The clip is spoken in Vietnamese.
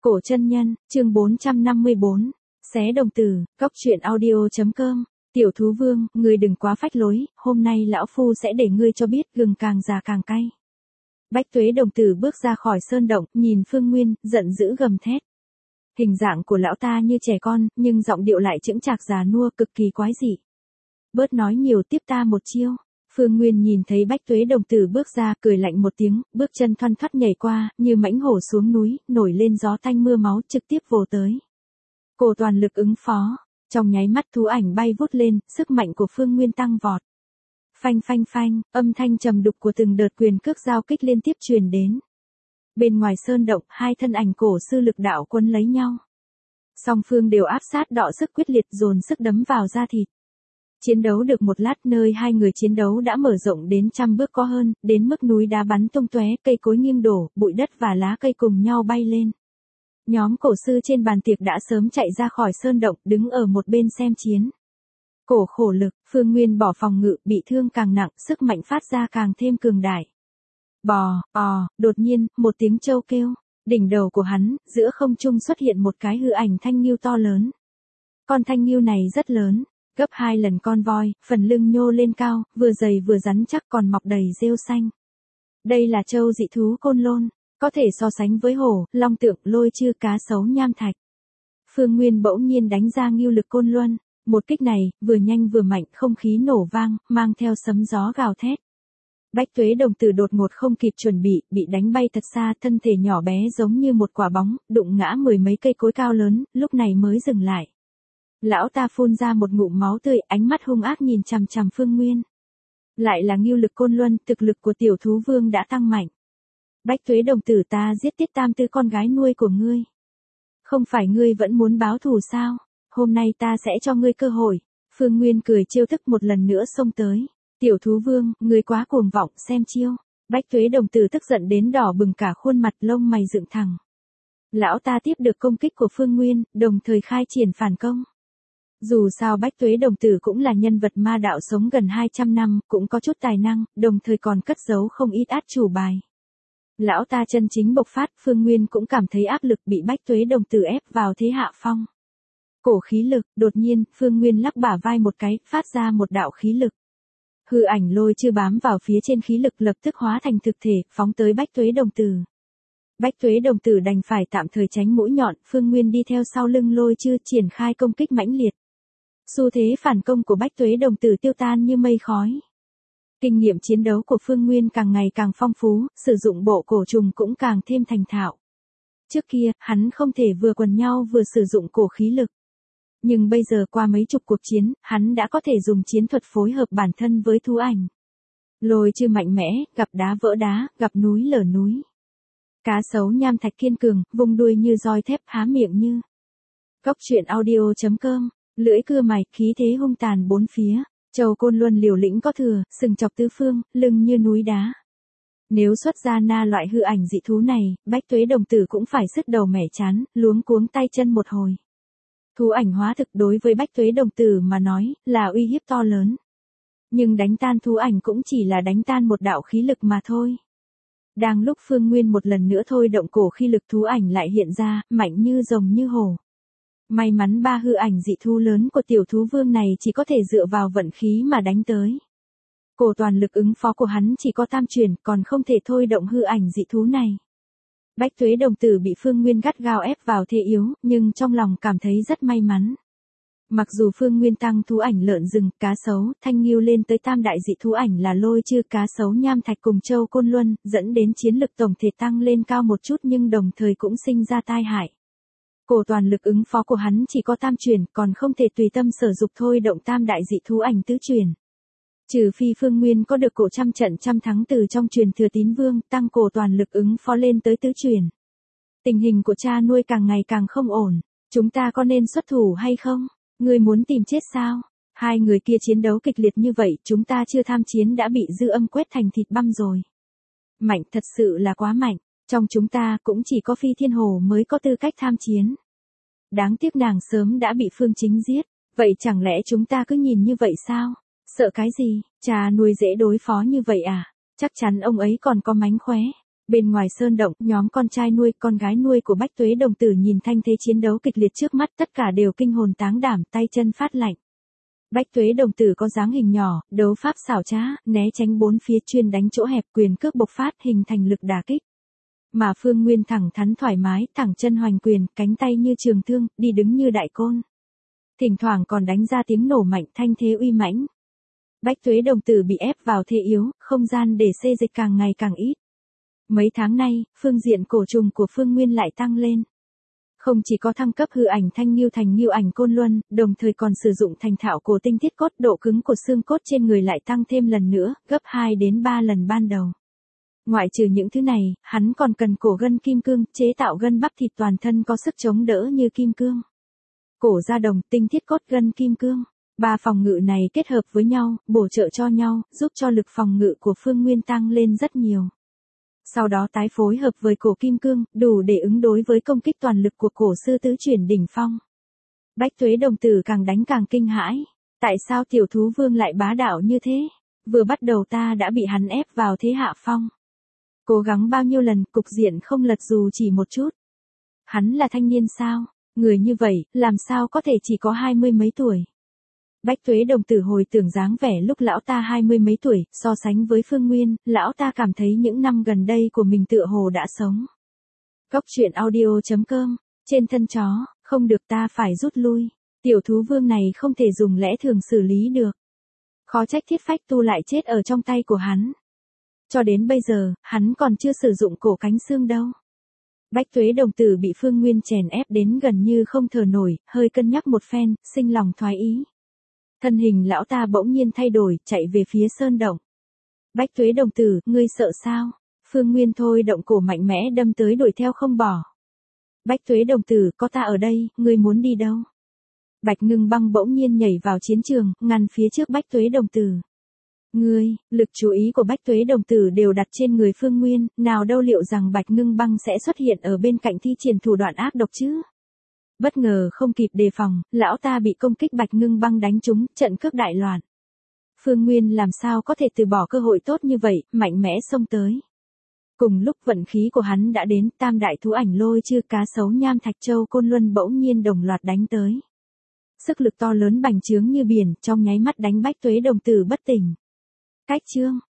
Cổ chân nhân, chương 454, xé đồng tử, góc truyện audio.com, tiểu thú vương, ngươi đừng quá phách lối, hôm nay lão phu sẽ để ngươi cho biết gừng càng già càng cay. Bách Tuế đồng tử bước ra khỏi sơn động, nhìn Phương Nguyên, giận dữ gầm thét. Hình dạng của lão ta như trẻ con, nhưng giọng điệu lại chững chạc già nua cực kỳ quái dị. Bớt nói nhiều, tiếp ta một chiêu. Phương Nguyên nhìn thấy Bách Tuế đồng tử bước ra, cười lạnh một tiếng, bước chân thoăn thoắt nhảy qua, như mãnh hổ xuống núi, nổi lên gió tanh mưa máu, trực tiếp vồ tới. Cổ toàn lực ứng phó, trong nháy mắt thú ảnh bay vút lên, sức mạnh của Phương Nguyên tăng vọt. Phanh phanh phanh, âm thanh trầm đục của từng đợt quyền cước giao kích liên tiếp truyền đến. Bên ngoài sơn động, hai thân ảnh cổ sư lực đạo quấn lấy nhau. Song phương đều áp sát đọ sức quyết liệt, dồn sức đấm vào da thịt. Chiến đấu được một lát, nơi hai người chiến đấu đã mở rộng đến 100 bước có hơn, đến mức núi đá bắn tung tóe, cây cối nghiêng đổ, bụi đất và lá cây cùng nhau bay lên. Nhóm cổ sư trên bàn tiệc đã sớm chạy ra khỏi sơn động, đứng ở một bên xem chiến. Cổ khổ lực, Phương Nguyên bỏ phòng ngự, bị thương càng nặng, sức mạnh phát ra càng thêm cường đại. Đột nhiên, một tiếng trâu kêu, đỉnh đầu của hắn, giữa không trung xuất hiện một cái hư ảnh thanh nghêu to lớn. Con thanh nghêu này rất lớn, gấp 2 lần con voi, phần lưng nhô lên cao, vừa dày vừa rắn chắc, còn mọc đầy rêu xanh. Đây là trâu dị thú Côn Lôn, có thể so sánh với hổ, long tượng, lôi chư, cá sấu, nham thạch. Phương Nguyên bỗng nhiên đánh ra nghêu lực Côn Luân, một kích này, vừa nhanh vừa mạnh, không khí nổ vang, mang theo sấm gió gào thét. Bách Tuế đồng tử đột ngột không kịp chuẩn bị đánh bay thật xa, thân thể nhỏ bé giống như một quả bóng, đụng ngã 10 mấy cây cối cao lớn, lúc này mới dừng lại. Lão ta phun ra một ngụm máu tươi, ánh mắt hung ác nhìn chằm chằm Phương Nguyên. Lại là nghêu lực Côn Luân, thực lực của tiểu thú vương đã tăng mạnh. Bách Tuế đồng tử, ta giết Tiết Tam Tư con gái nuôi của ngươi. Không phải ngươi vẫn muốn báo thù sao? Hôm nay ta sẽ cho ngươi cơ hội. Phương Nguyên cười trêu thức một lần nữa xông tới. Tiểu thú vương, ngươi quá cuồng vọng, xem chiêu. Bách Tuế đồng tử tức giận đến đỏ bừng cả khuôn mặt, lông mày dựng thẳng. Lão ta tiếp được công kích của Phương Nguyên, đồng thời khai triển phản công. Dù sao Bách Tuế đồng tử cũng là nhân vật ma đạo sống gần 200 năm, cũng có chút tài năng, đồng thời còn cất giấu không ít át chủ bài. Lão ta chân chính bộc phát, Phương Nguyên cũng cảm thấy áp lực, bị Bách Tuế đồng tử ép vào thế hạ phong. Cổ khí lực, đột nhiên, Phương Nguyên lắc bả vai một cái, phát ra một đạo khí lực. Hư ảnh lôi chưa bám vào phía trên khí lực, lập tức hóa thành thực thể, phóng tới Bách Tuế đồng tử. Bách Tuế đồng tử đành phải tạm thời tránh mũi nhọn, Phương Nguyên đi theo sau lưng lôi chưa, triển khai công kích mãnh liệt. Xu thế phản công của Bách Tuế đồng tử tiêu tan như mây khói. Kinh nghiệm chiến đấu của Phương Nguyên càng ngày càng phong phú, sử dụng bộ cổ trùng cũng càng thêm thành thạo. Trước kia, hắn không thể vừa quần nhau vừa sử dụng cổ khí lực. Nhưng bây giờ qua mấy chục cuộc chiến, hắn đã có thể dùng chiến thuật phối hợp bản thân với thú ảnh. Lôi chư mạnh mẽ, gặp đá vỡ đá, gặp núi lở núi. Cá sấu nham thạch kiên cường, vùng đuôi như roi thép, há miệng như. Góc truyện audio.com, lưỡi cưa mài, khí thế hung tàn bốn phía. Châu Côn Luân liều lĩnh có thừa, sừng chọc tứ phương, lưng như núi đá. Nếu xuất ra na loại hư ảnh dị thú này, Bách Tuế đồng tử cũng phải sứt đầu mẻ chán, luống cuống tay chân một hồi. Thú ảnh hóa thực đối với Bách Tuế đồng tử mà nói, là uy hiếp to lớn. Nhưng đánh tan thú ảnh cũng chỉ là đánh tan một đạo khí lực mà thôi. Đang lúc Phương Nguyên một lần nữa thôi động cổ khí lực, thú ảnh lại hiện ra, mạnh như rồng như hổ. May mắn ba hư ảnh dị thú lớn của tiểu thú vương này chỉ có thể dựa vào vận khí mà đánh tới. Cổ toàn lực ứng phó của hắn chỉ có tam chuyển, còn không thể thôi động hư ảnh dị thú này. Bách Tuế đồng tử bị Phương Nguyên gắt gao ép vào thế yếu, nhưng trong lòng cảm thấy rất may mắn. Mặc dù Phương Nguyên tăng thú ảnh lợn rừng, cá sấu, thanh nghêu lên tới tam đại dị thú ảnh là lôi chư, cá sấu, nham thạch cùng châu Côn Luân, dẫn đến chiến lực tổng thể tăng lên cao một chút, nhưng đồng thời cũng sinh ra tai hại. Cổ toàn lực ứng phó của hắn chỉ có tam chuyển, còn không thể tùy tâm sở dục thôi động tam đại dị thú ảnh tứ chuyển. Trừ phi Phương Nguyên có được cổ trăm trận trăm thắng từ trong truyền thừa tín vương, tăng cổ toàn lực ứng phó lên tới tứ chuyển. Tình hình của cha nuôi càng ngày càng không ổn, chúng ta có nên xuất thủ hay không? Ngươi muốn tìm chết sao? Hai người kia chiến đấu kịch liệt như vậy, chúng ta chưa tham chiến đã bị dư âm quét thành thịt băm rồi. Mạnh, thật sự là quá mạnh, trong chúng ta cũng chỉ có Phi Thiên Hồ mới có tư cách tham chiến. Đáng tiếc nàng sớm đã bị Phương Chính giết, vậy chẳng lẽ chúng ta cứ nhìn như vậy sao? Sợ cái gì, cha nuôi dễ đối phó như vậy à? Chắc chắn ông ấy còn có mánh khóe. Bên ngoài sơn động, nhóm con trai nuôi, con gái nuôi của Bách Tuế đồng tử nhìn thanh thế chiến đấu kịch liệt trước mắt, tất cả đều kinh hồn táng đảm, tay chân phát lạnh. Bách Tuế đồng tử có dáng hình nhỏ, đấu pháp xảo trá, né tránh bốn phía, chuyên đánh chỗ hẹp, quyền cước bộc phát hình thành lực đả kích. Mà Phương Nguyên thẳng thắn thoải mái, thẳng chân hoành quyền, cánh tay như trường thương, đi đứng như đại côn. Thỉnh thoảng còn đánh ra tiếng nổ mạnh, thanh thế uy mãnh. Bách Tuế đồng tử bị ép vào thế yếu, không gian để xê dịch càng ngày càng ít. Mấy tháng nay, phương diện cổ trùng của Phương Nguyên lại tăng lên. Không chỉ có thăng cấp hư ảnh thanh nghiêu thành nghiêu ảnh côn luân, đồng thời còn sử dụng thành thạo cổ tinh thiết cốt, độ cứng của xương cốt trên người lại tăng thêm lần nữa, gấp 2 đến 3 lần ban đầu. Ngoại trừ những thứ này, hắn còn cần cổ gân kim cương, chế tạo gân bắp thịt toàn thân có sức chống đỡ như kim cương. Cổ da đồng, tinh thiết cốt, gân kim cương. Ba phòng ngự này kết hợp với nhau, bổ trợ cho nhau, giúp cho lực phòng ngự của Phương Nguyên tăng lên rất nhiều. Sau đó tái phối hợp với cổ kim cương, đủ để ứng đối với công kích toàn lực của cổ sư tứ chuyển đỉnh phong. Bách Tuế đồng tử càng đánh càng kinh hãi. Tại sao tiểu thú vương lại bá đạo như thế? Vừa bắt đầu ta đã bị hắn ép vào thế hạ phong. Cố gắng bao nhiêu lần, cục diện không lật dù chỉ một chút. Hắn là thanh niên sao? Người như vậy, làm sao có thể chỉ có 20 mấy tuổi? Bách Tuế đồng tử hồi tưởng dáng vẻ lúc lão ta 20 mấy tuổi, so sánh với Phương Nguyên, lão ta cảm thấy những năm gần đây của mình tựa hồ đã sống. Cốc truyện audio.com, trên thân chó, không được, ta phải rút lui. Tiểu thú vương này không thể dùng lẽ thường xử lý được. Khó trách Thiết Phách Tu lại chết ở trong tay của hắn. Cho đến bây giờ, hắn còn chưa sử dụng cổ cánh xương đâu. Bách Tuế đồng tử bị Phương Nguyên chèn ép đến gần như không thở nổi, hơi cân nhắc một phen, sinh lòng thoái ý. Thân hình lão ta bỗng nhiên thay đổi, chạy về phía sơn động. Bách Tuế đồng tử, ngươi sợ sao? Phương Nguyên thôi động cổ mạnh mẽ đâm tới đuổi theo không bỏ. Bách Tuế đồng tử, có ta ở đây, ngươi muốn đi đâu? Bạch Ngưng Băng bỗng nhiên nhảy vào chiến trường, ngăn phía trước Bách Tuế đồng tử. Ngươi, lực chú ý của Bách Tuế đồng tử đều đặt trên người Phương Nguyên, nào đâu liệu rằng Bạch Ngưng Băng sẽ xuất hiện ở bên cạnh thi triển thủ đoạn ác độc chứ? Bất ngờ không kịp đề phòng, lão ta bị công kích Bạch Ngưng Băng đánh trúng, trận cước đại loạn. Phương Nguyên làm sao có thể từ bỏ cơ hội tốt như vậy, mạnh mẽ xông tới. Cùng lúc vận khí của hắn đã đến, tam đại thú ảnh lôi chư cá sấu nham thạch châu côn luân bỗng nhiên đồng loạt đánh tới. Sức lực to lớn bành trướng như biển, trong nháy mắt đánh Bách Tuế đồng tử bất tỉnh. Cách chương